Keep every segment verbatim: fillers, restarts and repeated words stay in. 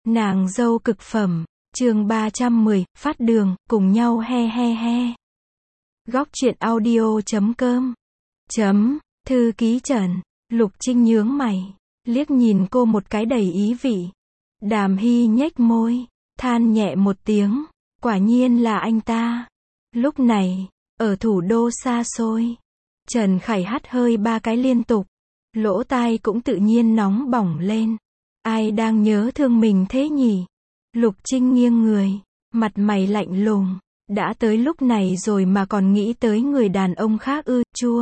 Nàng dâu cực phẩm, chương ba trăm mười, phát đường, cùng nhau he he he. Góc truyện audio chấm com. Chấm, thư ký Trần, Lục Trinh nhướng mày, liếc nhìn cô một cái đầy ý vị. Đàm Hy nhếch môi, than nhẹ một tiếng, quả nhiên là anh ta. Lúc này, ở thủ đô xa xôi, Trần Khải hắt hơi ba cái liên tục, lỗ tai cũng tự nhiên nóng bỏng lên. Ai đang nhớ thương mình thế nhỉ? Lục Trinh nghiêng người, mặt mày lạnh lùng, đã tới lúc này rồi mà còn nghĩ tới người đàn ông khác ư, chua.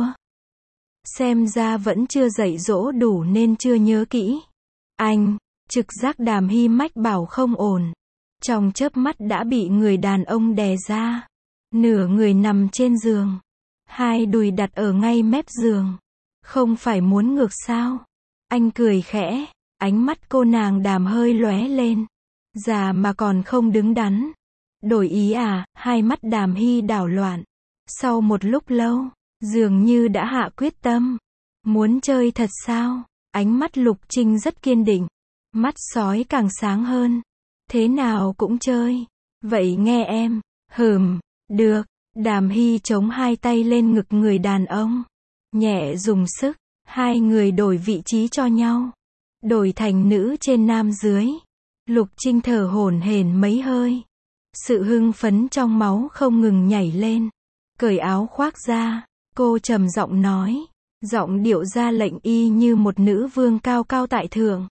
Xem ra vẫn chưa dạy dỗ đủ nên chưa nhớ kỹ. Anh, trực giác Đàm Hy mách bảo không ổn. Trong chớp mắt đã bị người đàn ông đè ra. Nửa người nằm trên giường. Hai đùi đặt ở ngay mép giường. Không phải muốn ngược sao? Anh cười khẽ. Ánh mắt cô nàng Đàm hơi lóe lên. Già mà còn không đứng đắn. Đổi ý à? Hai mắt Đàm Hy đảo loạn. Sau một lúc lâu, dường như đã hạ quyết tâm. Muốn chơi thật sao? Ánh mắt Lục Trinh rất kiên định. Mắt sói càng sáng hơn. Thế nào cũng chơi. Vậy nghe em. Hừm, được. Đàm Hy chống hai tay lên ngực người đàn ông. Nhẹ dùng sức. Hai người đổi vị trí cho nhau. Đổi thành nữ trên nam dưới. Lục Trinh thở hổn hển mấy hơi. Sự hưng phấn trong máu không ngừng nhảy lên. Cởi áo khoác ra, cô trầm giọng nói. Giọng điệu ra lệnh y như một nữ vương cao cao tại thượng.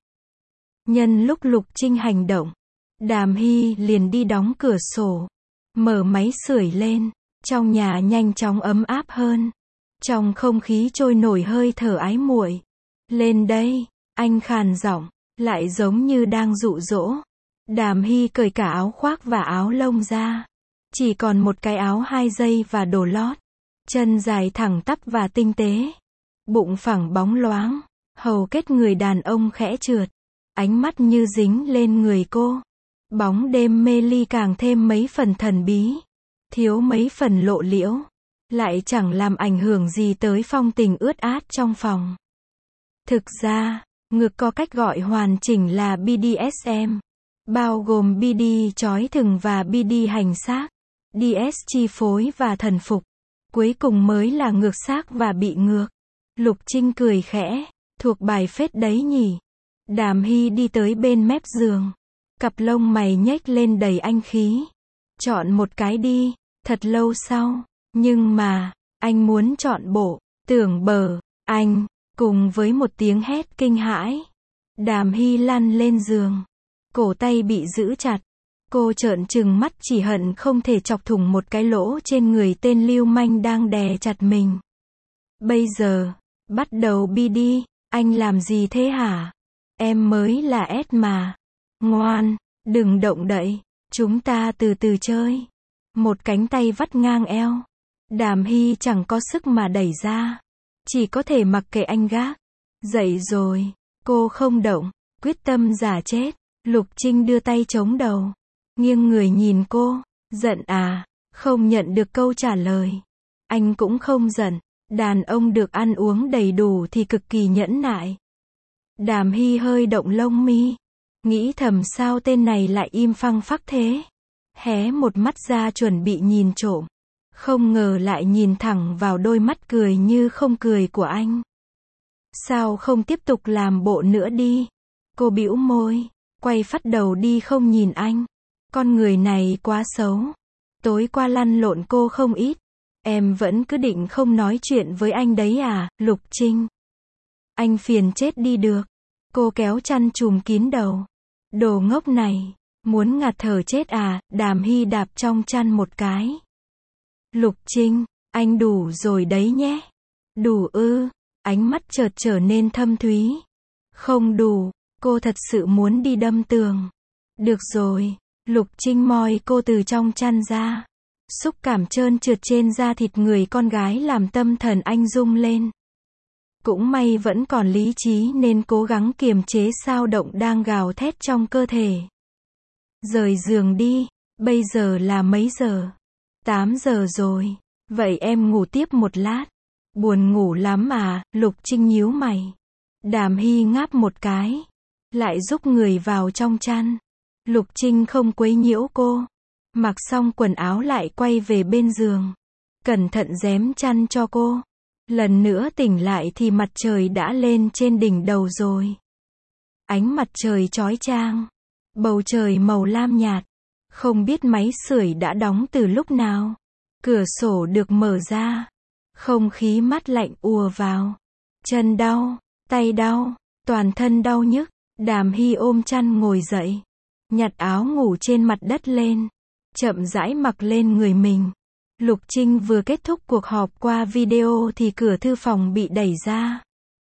Nhân lúc Lục Trinh hành động, Đàm Hy liền đi đóng cửa sổ. Mở máy sưởi lên. Trong nhà nhanh chóng ấm áp hơn. Trong không khí trôi nổi hơi thở ái muội. Lên đây. Anh khàn giọng, lại giống như đang dụ dỗ. Đàm Hy cởi cả áo khoác và áo lông ra. Chỉ còn một cái áo hai dây và đồ lót. Chân dài thẳng tắp và tinh tế. Bụng phẳng bóng loáng. Hầu kết người đàn ông khẽ trượt. Ánh mắt như dính lên người cô. Bóng đêm mê ly càng thêm mấy phần thần bí. Thiếu mấy phần lộ liễu. Lại chẳng làm ảnh hưởng gì tới phong tình ướt át trong phòng. Thực ra, ngược có cách gọi hoàn chỉnh là bê đê ét em, bao gồm bê đê trói thừng và bê đê hành xác, đê ét chi phối và thần phục. Cuối cùng mới là ngược xác và bị ngược. Lục Trinh cười khẽ, thuộc bài phết đấy nhỉ. Đàm Hy đi tới bên mép giường. Cặp lông mày nhếch lên đầy anh khí. Chọn một cái đi. Thật lâu sau, nhưng mà, anh muốn chọn bộ, tưởng bờ, anh. Cùng với một tiếng hét kinh hãi, Đàm Hy lăn lên giường. Cổ tay bị giữ chặt. Cô trợn trừng mắt chỉ hận không thể chọc thủng một cái lỗ trên người tên lưu manh đang đè chặt mình. Bây giờ, bắt đầu bi đi. Anh làm gì thế hả? Em mới là S mà. Ngoan, đừng động đậy. Chúng ta từ từ chơi. Một cánh tay vắt ngang eo. Đàm Hy chẳng có sức mà đẩy ra. Chỉ có thể mặc kệ anh gác. Dậy rồi. Cô không động. Quyết tâm giả chết. Lục Trinh đưa tay chống đầu. Nghiêng người nhìn cô. Giận à? Không nhận được câu trả lời. Anh cũng không giận. Đàn ông được ăn uống đầy đủ thì cực kỳ nhẫn nại. Đàm Hy hơi động lông mi. Nghĩ thầm sao tên này lại im phăng phắc thế. Hé một mắt ra chuẩn bị nhìn trộm. Không ngờ lại nhìn thẳng vào đôi mắt cười như không cười của anh. Sao không tiếp tục làm bộ nữa đi? Cô bĩu môi, quay phắt đầu đi không nhìn anh. Con người này quá xấu. Tối qua lăn lộn cô không ít. Em vẫn cứ định không nói chuyện với anh đấy à, Lục Trinh? Anh phiền chết đi được. Cô kéo chăn trùm kín đầu. Đồ ngốc này, muốn ngạt thở chết à? Đàm Hy đạp trong chăn một cái. Lục Trinh, anh đủ rồi đấy nhé. Đủ ư? Ánh mắt chợt trở nên thâm thúy. Không đủ, cô thật sự muốn đi đâm tường. Được rồi. Lục Trinh moi cô từ trong chăn ra. Xúc cảm trơn trượt trên da thịt người con gái làm tâm thần anh rung lên. Cũng may vẫn còn lý trí nên cố gắng kiềm chế sao động đang gào thét trong cơ thể. Rời giường đi. Bây giờ là mấy giờ? tám giờ rồi. Vậy em ngủ tiếp một lát. Buồn ngủ lắm à? Lục Trinh nhíu mày. Đàm Hy ngáp một cái. Lại rúc người vào trong chăn. Lục Trinh không quấy nhiễu cô. Mặc xong quần áo lại quay về bên giường. Cẩn thận rém chăn cho cô. Lần nữa tỉnh lại thì mặt trời đã lên trên đỉnh đầu rồi. Ánh mặt trời chói chang. Bầu trời màu lam nhạt. Không biết máy sưởi đã đóng từ lúc nào. Cửa sổ được mở ra. Không khí mát lạnh ùa vào. Chân đau, tay đau, toàn thân đau nhức. Đàm Hy ôm chăn ngồi dậy. Nhặt áo ngủ trên mặt đất lên. Chậm rãi mặc lên người mình. Lục Trinh vừa kết thúc cuộc họp qua video thì cửa thư phòng bị đẩy ra.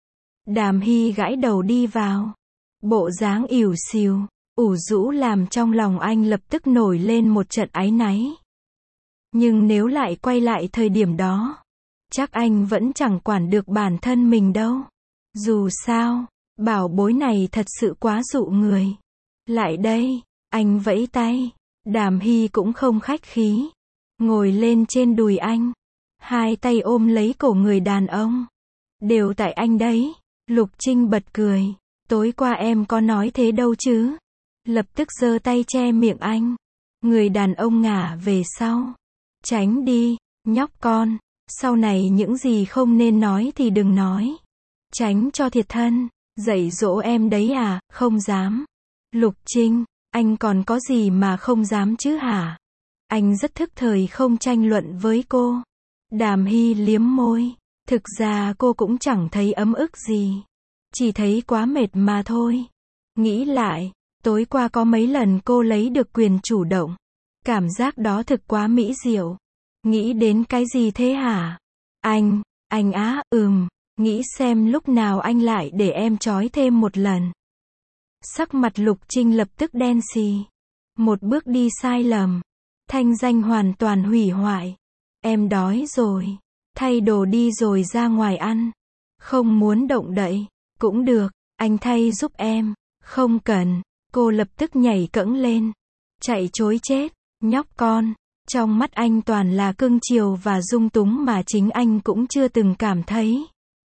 Đàm Hy gãi đầu đi vào. Bộ dáng ỉu xìu, ủ rũ làm trong lòng anh lập tức nổi lên một trận áy náy. Nhưng nếu lại quay lại thời điểm đó, chắc anh vẫn chẳng quản được bản thân mình đâu. Dù sao, bảo bối này thật sự quá dụ người. Lại đây, anh vẫy tay. Đàm Hy cũng không khách khí. Ngồi lên trên đùi anh. Hai tay ôm lấy cổ người đàn ông. Đều tại anh đấy. Lục Trinh bật cười. Tối qua em có nói thế đâu chứ. Lập tức giơ tay che miệng anh. Người đàn ông ngả về sau. Tránh đi, nhóc con. Sau này những gì không nên nói thì đừng nói. Tránh cho thiệt thân. Dạy dỗ em đấy à, không dám. Lục Trinh, anh còn có gì mà không dám chứ hả? Anh rất thức thời không tranh luận với cô. Đàm Hy liếm môi. Thực ra cô cũng chẳng thấy ấm ức gì. Chỉ thấy quá mệt mà thôi. Nghĩ lại, tối qua có mấy lần cô lấy được quyền chủ động. Cảm giác đó thực quá mỹ diệu. Nghĩ đến cái gì thế hả? Anh, anh á, ừm, nghĩ xem lúc nào anh lại để em trói thêm một lần. Sắc mặt Lục Trinh lập tức đen xì. Một bước đi sai lầm. Thanh danh hoàn toàn hủy hoại. Em đói rồi. Thay đồ đi rồi ra ngoài ăn. Không muốn động đậy. Cũng được, anh thay giúp em. Không cần. Cô lập tức nhảy cẫng lên. Chạy trối chết. Nhóc con. Trong mắt anh toàn là cưng chiều và dung túng mà chính anh cũng chưa từng cảm thấy.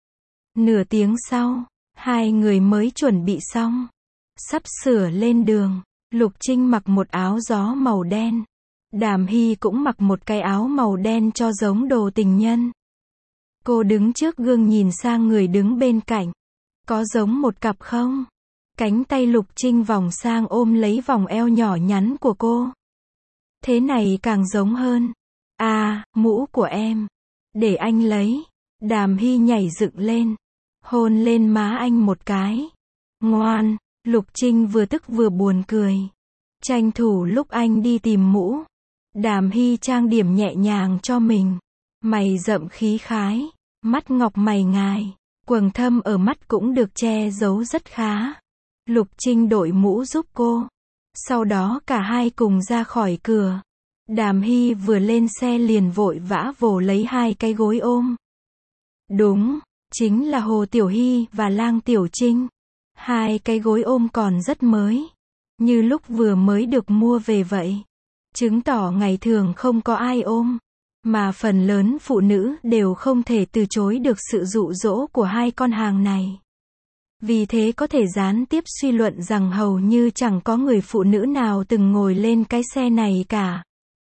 Nửa tiếng sau, hai người mới chuẩn bị xong. Sắp sửa lên đường. Lục Trinh mặc một áo gió màu đen. Đàm Hy cũng mặc một cái áo màu đen cho giống đồ tình nhân. Cô đứng trước gương nhìn sang người đứng bên cạnh. Có giống một cặp không? Cánh tay Lục Trinh vòng sang ôm lấy vòng eo nhỏ nhắn của cô. Thế này càng giống hơn. À, mũ của em. Để anh lấy. Đàm Hy nhảy dựng lên. Hôn lên má anh một cái. Ngoan. Lục Trinh vừa tức vừa buồn cười. Tranh thủ lúc anh đi tìm mũ. Đàm Hy trang điểm nhẹ nhàng cho mình. Mày rậm khí khái. Mắt ngọc mày ngài. Quầng thâm ở mắt cũng được che giấu rất khá. Lục Trinh đội mũ giúp cô. Sau đó cả hai cùng ra khỏi cửa. Đàm Hy vừa lên xe liền vội vã vồ lấy hai cái gối ôm. Đúng, chính là Hồ Tiểu Hy và Lang Tiểu Trinh. Hai cái gối ôm còn rất mới. Như lúc vừa mới được mua về vậy. Chứng tỏ ngày thường không có ai ôm. Mà phần lớn phụ nữ đều không thể từ chối được sự dụ dỗ của hai con hàng này. Vì thế có thể gián tiếp suy luận rằng hầu như chẳng có người phụ nữ nào từng ngồi lên cái xe này cả.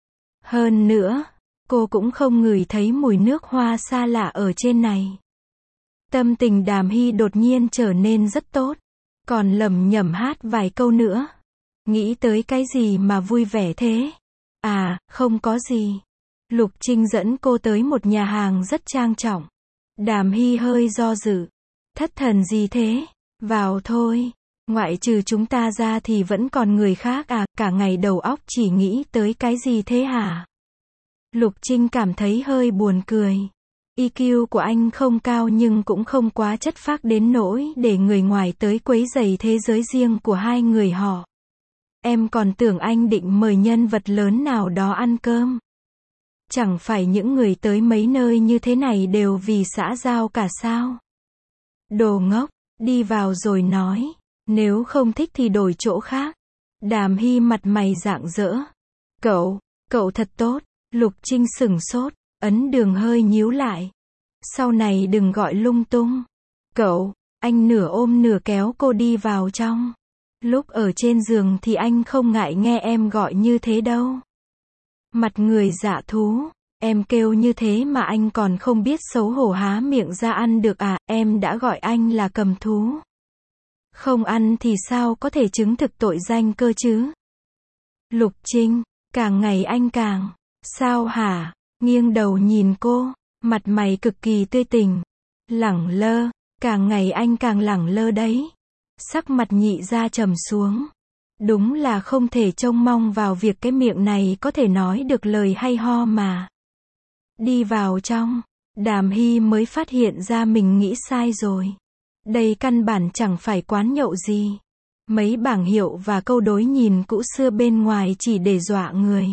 Hơn nữa, cô cũng không ngửi thấy mùi nước hoa xa lạ ở trên này. Tâm tình Đàm Hy đột nhiên trở nên rất tốt. Còn lẩm nhẩm hát vài câu nữa. Nghĩ tới cái gì mà vui vẻ thế? À, không có gì. Lục Trinh dẫn cô tới một nhà hàng rất trang trọng. Đàm Hy hơi do dự. Thất thần gì thế? Vào thôi. Ngoại trừ chúng ta ra thì vẫn còn người khác à, cả ngày đầu óc chỉ nghĩ tới cái gì thế hả? Lục Trinh cảm thấy hơi buồn cười. i kiu của anh không cao nhưng cũng không quá chất phác đến nỗi để người ngoài tới quấy rầy thế giới riêng của hai người họ. Em còn tưởng anh định mời nhân vật lớn nào đó ăn cơm. Chẳng phải những người tới mấy nơi như thế này đều vì xã giao cả sao? Đồ ngốc, đi vào rồi nói. Nếu không thích thì đổi chỗ khác. Đàm Hy mặt mày rạng rỡ. Cậu, cậu thật tốt. Lục Trinh sửng sốt, ấn đường hơi nhíu lại. Sau này đừng gọi lung tung. Cậu, anh nửa ôm nửa kéo cô đi vào trong. Lúc ở trên giường thì anh không ngại nghe em gọi như thế đâu. Mặt người dạ thú, em kêu như thế mà anh còn không biết xấu hổ há miệng ra ăn được à, em đã gọi anh là cầm thú. Không ăn thì sao có thể chứng thực tội danh cơ chứ? Lục Trinh, càng ngày anh càng, sao hả? Nghiêng đầu nhìn cô, mặt mày cực kỳ tươi tỉnh, lẳng lơ, càng ngày anh càng lẳng lơ đấy. Sắc mặt Nhị Gia trầm xuống. Đúng là không thể trông mong vào việc cái miệng này có thể nói được lời hay ho mà. Đi vào trong, Đàm Hy mới phát hiện ra mình nghĩ sai rồi. Đây căn bản chẳng phải quán nhậu gì. Mấy bảng hiệu và câu đối nhìn cũ xưa bên ngoài chỉ để dọa người.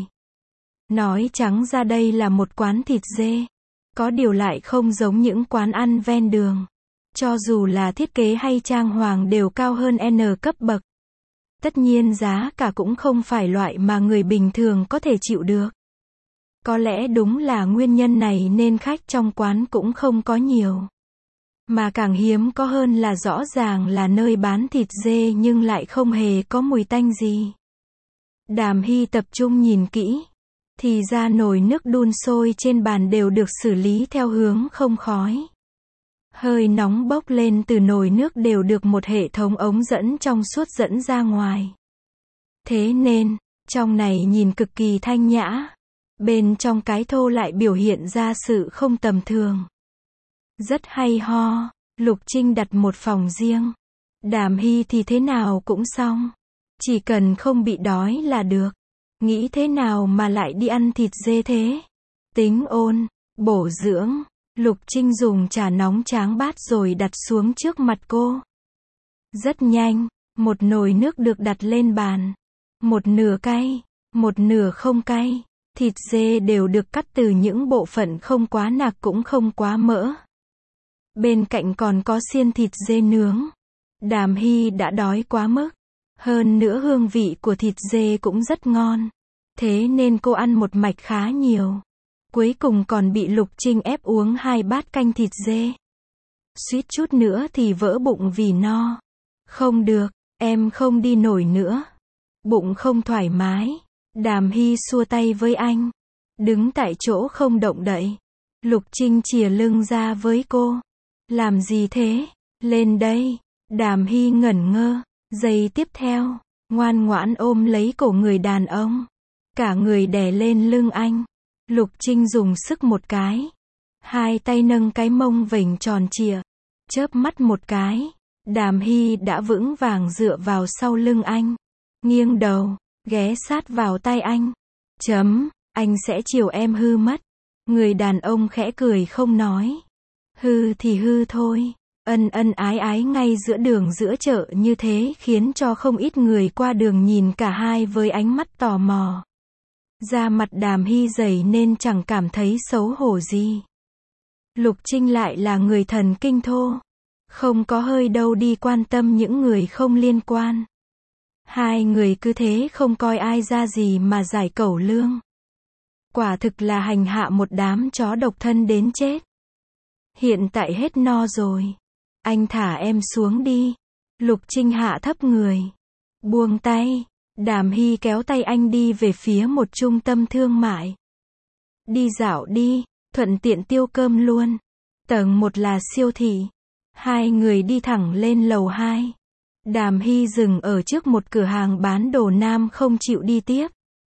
Nói trắng ra đây là một quán thịt dê. Có điều lại không giống những quán ăn ven đường. Cho dù là thiết kế hay trang hoàng đều cao hơn N cấp bậc. Tất nhiên giá cả cũng không phải loại mà người bình thường có thể chịu được. Có lẽ đúng là nguyên nhân này nên khách trong quán cũng không có nhiều. Mà càng hiếm có hơn là rõ ràng là nơi bán thịt dê nhưng lại không hề có mùi tanh gì. Đàm Hy tập trung nhìn kỹ. Thì ra nồi nước đun sôi trên bàn đều được xử lý theo hướng không khói. Hơi nóng bốc lên từ nồi nước đều được một hệ thống ống dẫn trong suốt dẫn ra ngoài. Thế nên, trong này nhìn cực kỳ thanh nhã. Bên trong cái thô lại biểu hiện ra sự không tầm thường. Rất hay ho, Lục Trinh đặt một phòng riêng. Đàm Hy thì thế nào cũng xong. Chỉ cần không bị đói là được. Nghĩ thế nào mà lại đi ăn thịt dê thế? Tính ôn, bổ dưỡng. Lục Trinh dùng trà nóng tráng bát rồi đặt xuống trước mặt cô. Rất nhanh, một nồi nước được đặt lên bàn. Một nửa cay, một nửa không cay. Thịt dê đều được cắt từ những bộ phận không quá nạc cũng không quá mỡ. Bên cạnh còn có xiên thịt dê nướng. Đàm Hy đã đói quá mức. Hơn nữa hương vị của thịt dê cũng rất ngon. Thế nên cô ăn một mạch khá nhiều. Cuối cùng còn bị Lục Trinh ép uống hai bát canh thịt dê. Suýt chút nữa thì vỡ bụng vì no. Không được, em không đi nổi nữa. Bụng không thoải mái. Đàm Hy xua tay với anh. Đứng tại chỗ không động đậy. Lục Trinh chìa lưng ra với cô. Làm gì thế? Lên đây. Đàm Hy ngẩn ngơ. Giây tiếp theo, ngoan ngoãn ôm lấy cổ người đàn ông. Cả người đè lên lưng anh. Lục Trinh dùng sức một cái. Hai tay nâng cái mông vểnh tròn trịa. Chớp mắt một cái. Đàm Hy đã vững vàng dựa vào sau lưng anh. Nghiêng đầu, ghé sát vào tai anh. Chấm, anh sẽ chiều em hư mất. Người đàn ông khẽ cười không nói. Hư thì hư thôi. Ân ân ái ái ngay giữa đường giữa chợ như thế khiến cho không ít người qua đường nhìn cả hai với ánh mắt tò mò. Da mặt Đàm Hy dày nên chẳng cảm thấy xấu hổ gì. Lục Trinh lại là người thần kinh thô. Không có hơi đâu đi quan tâm những người không liên quan. Hai người cứ thế không coi ai ra gì mà giải cẩu lương. Quả thực là hành hạ một đám chó độc thân đến chết. Hiện tại hết no rồi. Anh thả em xuống đi. Lục Trinh hạ thấp người. Buông tay. Đàm Hy kéo tay anh đi về phía một trung tâm thương mại. Đi dạo đi, thuận tiện tiêu cơm luôn. Tầng một là siêu thị. Hai người đi thẳng lên lầu hai. Đàm Hy dừng ở trước một cửa hàng bán đồ nam không chịu đi tiếp.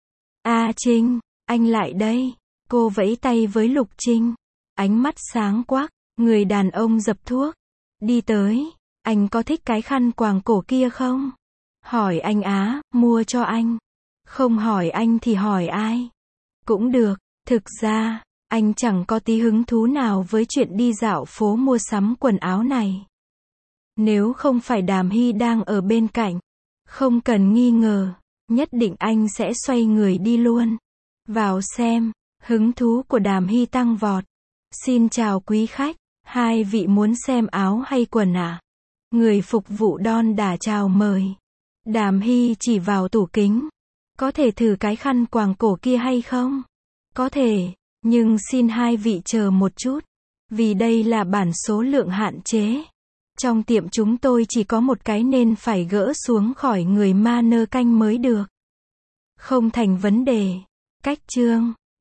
A Trinh, anh lại đây. Cô vẫy tay với Lục Trinh. Ánh mắt sáng quắc, người đàn ông dập thuốc. Đi tới, anh có thích cái khăn quàng cổ kia không? Hỏi anh á, mua cho anh. Không hỏi anh thì hỏi ai? Cũng được, thực ra, anh chẳng có tí hứng thú nào với chuyện đi dạo phố mua sắm quần áo này. Nếu không phải Đàm Hy đang ở bên cạnh, không cần nghi ngờ, nhất định anh sẽ xoay người đi luôn. Vào xem, hứng thú của Đàm Hy tăng vọt. Xin chào quý khách, hai vị muốn xem áo hay quần à? Người phục vụ đon đả chào mời. Đàm Hy chỉ vào tủ kính. Có thể thử cái khăn quàng cổ kia hay không? Có thể, nhưng xin hai vị chờ một chút. Vì đây là bản số lượng hạn chế. Trong tiệm chúng tôi chỉ có một cái nên phải gỡ xuống khỏi người ma nơ canh mới được. Không thành vấn đề. Cách chương